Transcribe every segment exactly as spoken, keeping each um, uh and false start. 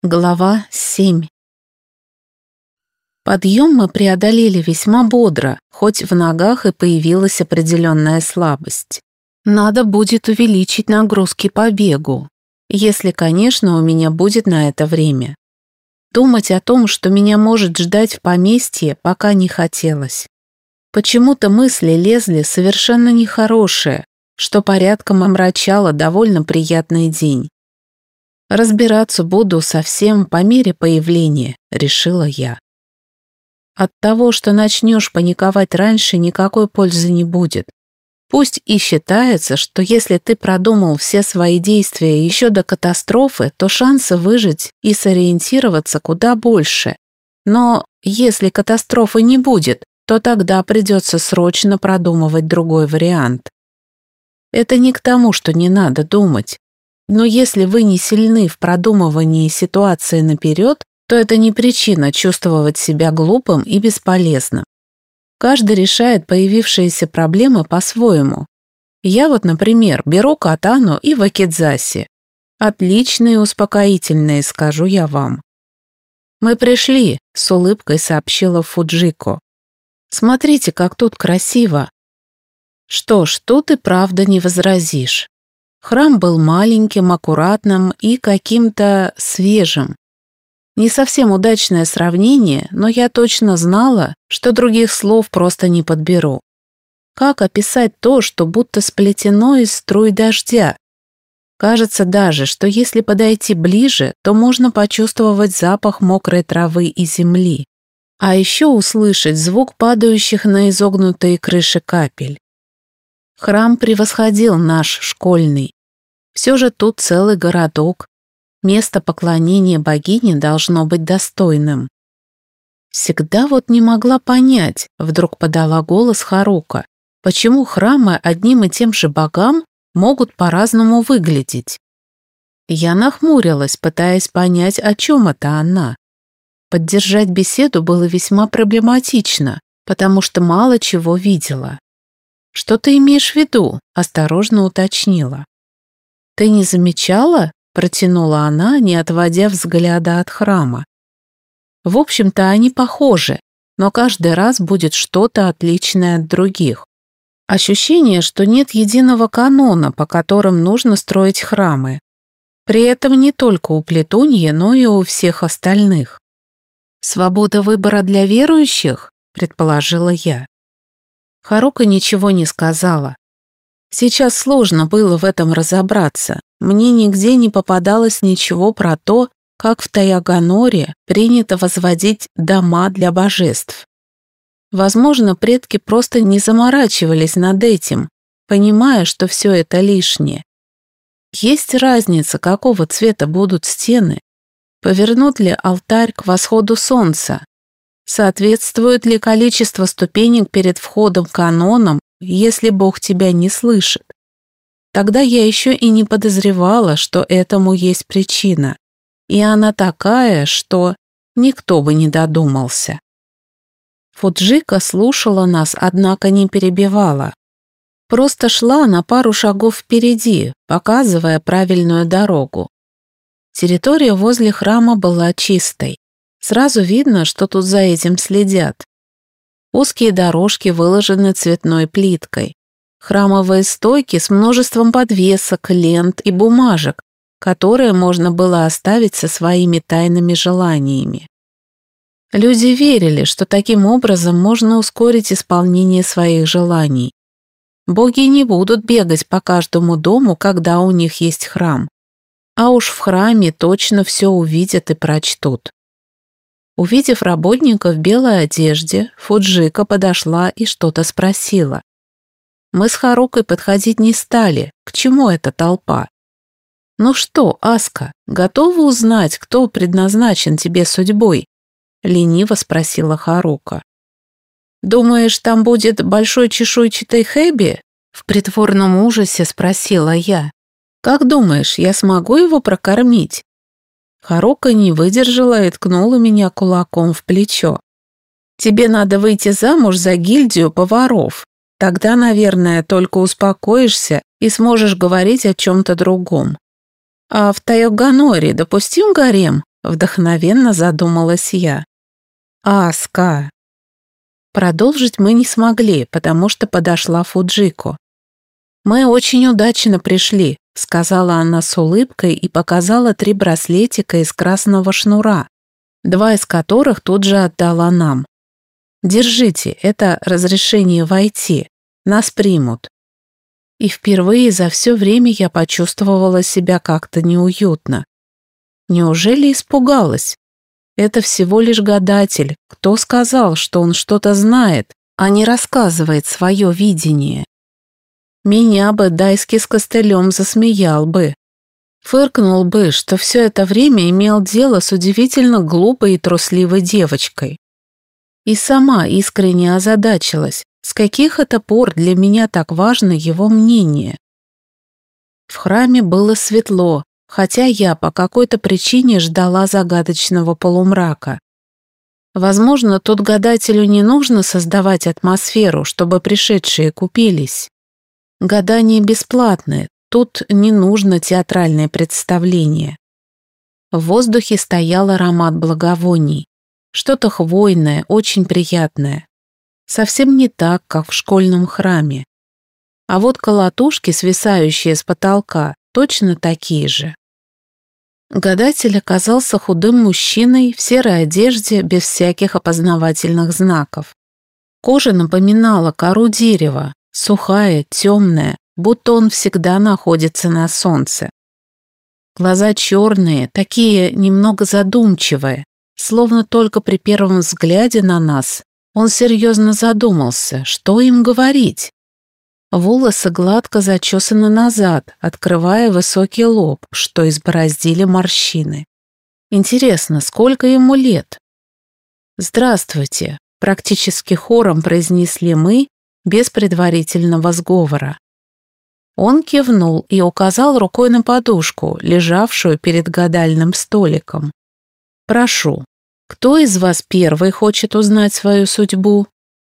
Глава семь. Подъем мы преодолели весьма бодро, хоть в ногах и появилась определенная слабость. Надо будет увеличить нагрузки по бегу, если, конечно, у меня будет на это время. Думать о том, что меня может ждать в поместье, пока не хотелось. Почему-то мысли лезли совершенно нехорошие, что порядком омрачало довольно приятный день. «Разбираться буду совсем по мере появления», — решила я. От того, что начнешь паниковать раньше, никакой пользы не будет. Пусть и считается, что если ты продумал все свои действия еще до катастрофы, то шансы выжить и сориентироваться куда больше. Но если катастрофы не будет, то тогда придется срочно продумывать другой вариант. Это не к тому, что не надо думать. Но если вы не сильны в продумывании ситуации наперед, то это не причина чувствовать себя глупым и бесполезным. Каждый решает появившиеся проблемы по-своему. Я вот, например, беру катану и вакидзаси. Отличные успокоительные, скажу я вам. «Мы пришли», — с улыбкой сообщила Фуджико. «Смотрите, как тут красиво». Что ж, тут и правда не возразишь. Храм был маленьким, аккуратным и каким-то свежим. Не совсем удачное сравнение, но я точно знала, что других слов просто не подберу. Как описать то, что будто сплетено из струй дождя? Кажется даже, что если подойти ближе, то можно почувствовать запах мокрой травы и земли, а еще услышать звук падающих на изогнутые крыши капель. Храм превосходил наш школьный. Все же тут целый городок. Место поклонения богине должно быть достойным. Всегда вот не могла понять, вдруг подала голос Харука, почему храмы одним и тем же богам могут по-разному выглядеть. Я нахмурилась, пытаясь понять, о чем это она. Поддержать беседу было весьма проблематично, потому что мало чего видела. «Что ты имеешь в виду?» – осторожно уточнила. «Ты не замечала?» – протянула она, не отводя взгляда от храма. «В общем-то, они похожи, но каждый раз будет что-то отличное от других. Ощущение, что нет единого канона, по которым нужно строить храмы. При этом не только у Плетуньи, но и у всех остальных. Свобода выбора для верующих?» – предположила я. Харука ничего не сказала. Сейчас сложно было в этом разобраться. Мне нигде не попадалось ничего про то, как в Таяганоре принято возводить дома для божеств. Возможно, предки просто не заморачивались над этим, понимая, что все это лишнее. Есть разница, какого цвета будут стены, повернут ли алтарь к восходу солнца, соответствует ли количество ступенек перед входом к канонам, если Бог тебя не слышит. Тогда я еще и не подозревала, что этому есть причина. И она такая, что никто бы не додумался. Фуджико слушала нас, однако не перебивала. Просто шла на пару шагов впереди, показывая правильную дорогу. Территория возле храма была чистой. Сразу видно, что тут за этим следят. Узкие дорожки выложены цветной плиткой. Храмовые стойки с множеством подвесок, лент и бумажек, которые можно было оставить со своими тайными желаниями. Люди верили, что таким образом можно ускорить исполнение своих желаний. Боги не будут бегать по каждому дому, когда у них есть храм. А уж в храме точно все увидят и прочтут. Увидев работника в белой одежде, Фуджико подошла и что-то спросила. Мы с Харукой подходить не стали. К чему эта толпа? «Ну что, Аска, готова узнать, кто предназначен тебе судьбой?» — лениво спросила Харука. «Думаешь, там будет большой чешуйчатый Хэби?» — в притворном ужасе спросила я. «Как думаешь, я смогу его прокормить?» Харука не выдержала и ткнула меня кулаком в плечо. «Тебе надо выйти замуж за гильдию поваров. Тогда, наверное, только успокоишься и сможешь говорить о чем-то другом. А в Таяганоре допустим гарем?» Вдохновенно задумалась я. Аска. Продолжить мы не смогли, потому что подошла Фуджико. «Мы очень удачно пришли», — сказала она с улыбкой и показала три браслетика из красного шнура, два из которых тут же отдала нам. «Держите, это разрешение войти. Нас примут». И впервые за все время я почувствовала себя как-то неуютно. Неужели испугалась? Это всего лишь гадатель. Кто сказал, что он что-то знает, а не рассказывает свое видение? Меня бы Дайски с костылем засмеял бы. Фыркнул бы, что все это время имел дело с удивительно глупой и трусливой девочкой. И сама искренне озадачилась, с каких это пор для меня так важно его мнение. В храме было светло, хотя я по какой-то причине ждала загадочного полумрака. Возможно, тут гадателю не нужно создавать атмосферу, чтобы пришедшие купились. Гадания бесплатные, тут не нужно театральное представление. В воздухе стоял аромат благовоний. Что-то хвойное, очень приятное. Совсем не так, как в школьном храме. А вот колотушки, свисающие с потолка, точно такие же. Гадатель оказался худым мужчиной в серой одежде без всяких опознавательных знаков. Кожа напоминала кору дерева, сухая, темная, будто он всегда находится на солнце. Глаза черные, такие немного задумчивые, словно только при первом взгляде на нас он серьезно задумался, что им говорить. Волосы гладко зачесаны назад, открывая высокий лоб, что избороздили морщины. Интересно, сколько ему лет? «Здравствуйте», — практически хором произнесли мы, без предварительного сговора. Он кивнул и указал рукой на подушку, лежавшую перед гадальным столиком. «Прошу, кто из вас первый хочет узнать свою судьбу?»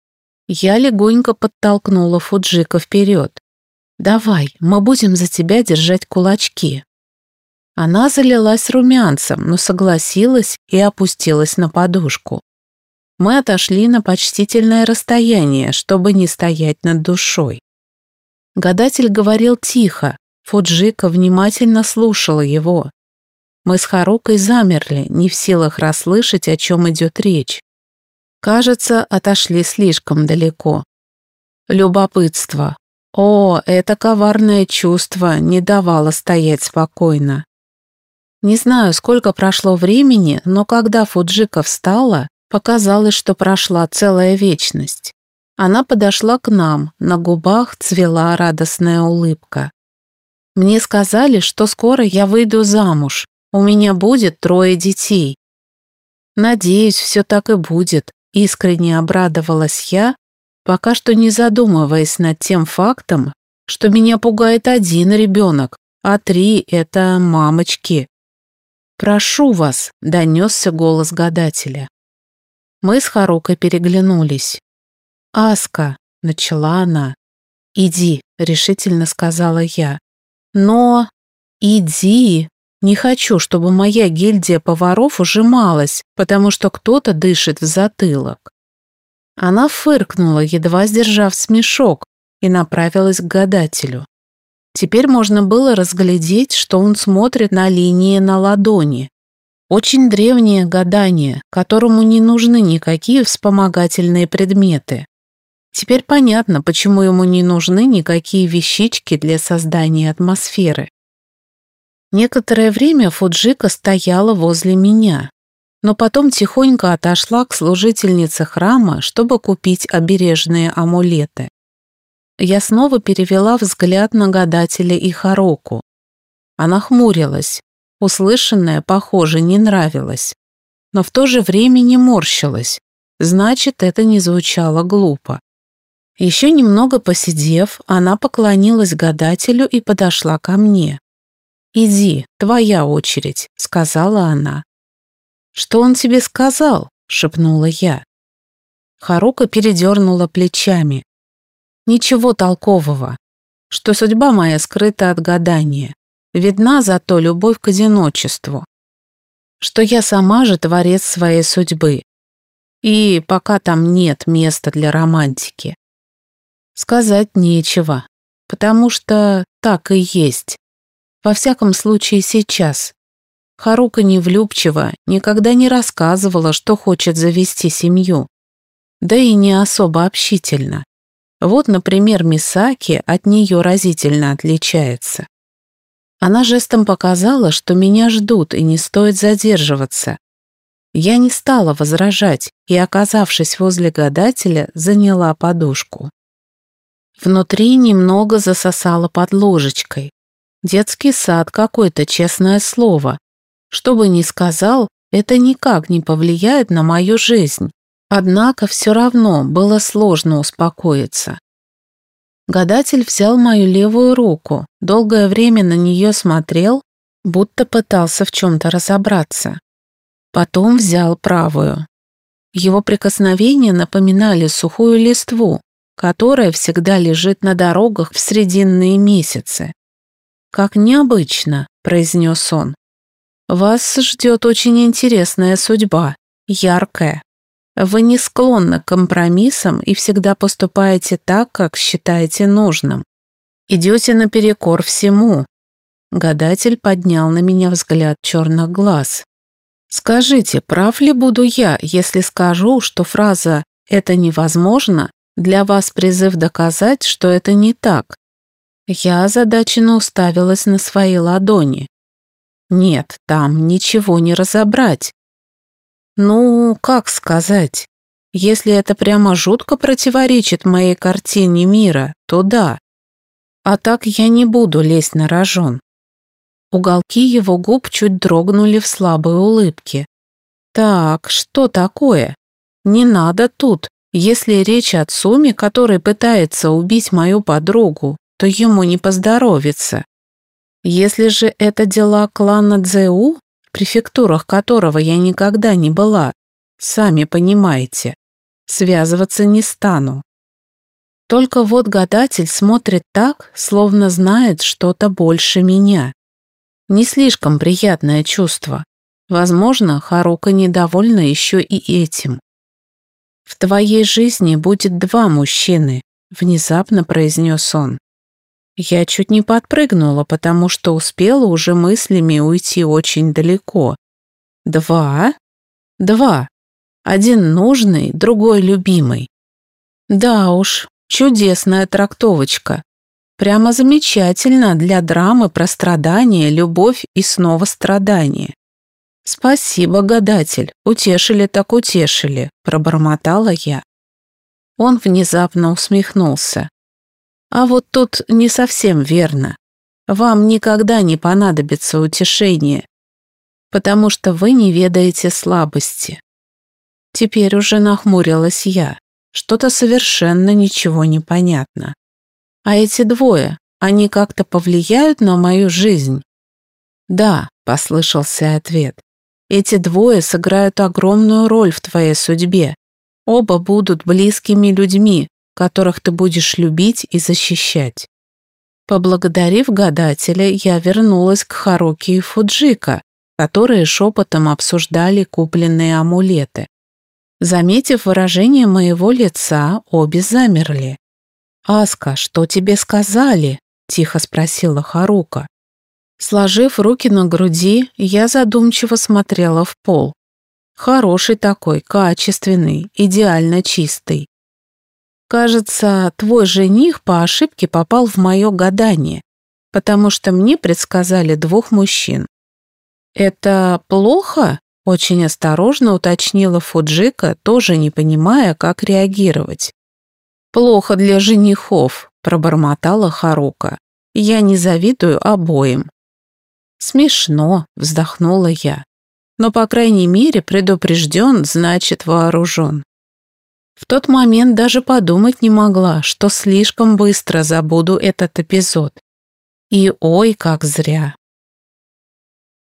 Я легонько подтолкнула Фуджико вперед. «Давай, мы будем за тебя держать кулачки». Она залилась румянцем, но согласилась и опустилась на подушку. Мы отошли на почтительное расстояние, чтобы не стоять над душой. Гадатель говорил тихо, Фуджико внимательно слушала его. Мы с Харукой замерли, не в силах расслышать, о чем идет речь. Кажется, отошли слишком далеко. Любопытство. О, это коварное чувство не давало стоять спокойно. Не знаю, сколько прошло времени, но когда Фуджико встала, показалось, что прошла целая вечность. Она подошла к нам, на губах цвела радостная улыбка. Мне сказали, что скоро я выйду замуж, у меня будет трое детей. Надеюсь, все так и будет. Искренне обрадовалась я, пока что не задумываясь над тем фактом, что меня пугает один ребенок, а три — это мамочки. «Прошу вас», — донесся голос гадателя. Мы с Харукой переглянулись. «Аска», — начала она. «Иди», — решительно сказала я. «Но...» «Иди», не хочу, чтобы моя гильдия поваров ужималась, потому что кто-то дышит в затылок. Она фыркнула, едва сдержав смешок, и направилась к гадателю. Теперь можно было разглядеть, что он смотрит на линии на ладони. Очень древнее гадание, которому не нужны никакие вспомогательные предметы. Теперь понятно, почему ему не нужны никакие вещички для создания атмосферы. Некоторое время Фуджико стояла возле меня, но потом тихонько отошла к служительнице храма, чтобы купить обережные амулеты. Я снова перевела взгляд на гадателя и Харуку. Она хмурилась, услышанное, похоже, не нравилось, но в то же время не морщилась, значит, это не звучало глупо. Еще немного посидев, она поклонилась гадателю и подошла ко мне. «Иди, твоя очередь», — сказала она. «Что он тебе сказал?» — шепнула я. Харука передернула плечами. «Ничего толкового, что судьба моя скрыта от гадания, видна зато любовь к одиночеству». что я сама же творец своей судьбы. И пока там нет места для романтики. Сказать нечего, потому что так и есть. Во всяком случае сейчас. Харука невлюбчива, никогда не рассказывала, что хочет завести семью. Да и не особо общительна. Вот, например, Мисаки от нее разительно отличается. Она жестом показала, что меня ждут и не стоит задерживаться. Я не стала возражать и, оказавшись возле гадателя, заняла подушку. Внутри немного засосало под ложечкой. Детский сад какой-то, честное слово. Что бы ни сказал, это никак не повлияет на мою жизнь. Однако все равно было сложно успокоиться. Гадатель взял мою левую руку, долгое время на нее смотрел, будто пытался в чем-то разобраться. Потом взял правую. Его прикосновения напоминали сухую листву, которая всегда лежит на дорогах в срединные месяцы. «Как необычно», — произнес он. «Вас ждет очень интересная судьба, яркая. Вы не склонны к компромиссам и всегда поступаете так, как считаете нужным. Идете наперекор всему». Гадатель поднял на меня взгляд черных глаз. «Скажите, прав ли буду я, если скажу, что фраза «это невозможно» для вас призыв доказать, что это не так?» Я озадаченно уставилась на свои ладони. Нет, там ничего не разобрать. Ну, как сказать? Если это прямо жутко противоречит моей картине мира, то да. А так я не буду лезть на рожон. Уголки его губ чуть дрогнули в слабой улыбке. Так, что такое? Не надо тут. Если речь о Цуме, который пытается убить мою подругу, то ему не поздоровится. Если же это дела клана Цзэу, в префектурах которого я никогда не была, сами понимаете, связываться не стану. Только вот гадатель смотрит так, словно знает что-то больше меня. Не слишком приятное чувство. Возможно, Харука недовольна еще и этим. «В твоей жизни будет два мужчины», — внезапно произнес он. Я чуть не подпрыгнула, потому что успела уже мыслями уйти очень далеко. «Два?» «Два. Один нужный, другой любимый». Да уж, чудесная трактовочка. Прямо замечательно для драмы про страдания, любовь и снова страдания. «Спасибо, гадатель, утешили так утешили», — пробормотала я. Он внезапно усмехнулся. «А вот тут не совсем верно. Вам никогда не понадобится утешение, потому что вы не ведаете слабости». Теперь уже нахмурилась я. Что-то совершенно ничего не понятно. А эти двое, они как-то повлияют на мою жизнь? Да, послышался ответ. Эти двое сыграют огромную роль в твоей судьбе. Оба будут близкими людьми, которых ты будешь любить и защищать. Поблагодарив гадателя, я вернулась к Харуки и Фуджика, которые шепотом обсуждали купленные амулеты. Заметив выражение моего лица, обе замерли. «Аска, что тебе сказали?» – тихо спросила Харука. Сложив руки на груди, я задумчиво смотрела в пол. Хороший такой, качественный, идеально чистый. Кажется, твой жених по ошибке попал в мое гадание, потому что мне предсказали двух мужчин. «Это плохо?» – очень осторожно уточнила Фуджика, тоже не понимая, как реагировать. «Плохо для женихов», – пробормотала Харука. «Я не завидую обоим». «Смешно», – вздохнула я. «Но, по крайней мере, предупрежден, значит вооружен». В тот момент даже подумать не могла, что слишком быстро забуду этот эпизод. И ой, как зря.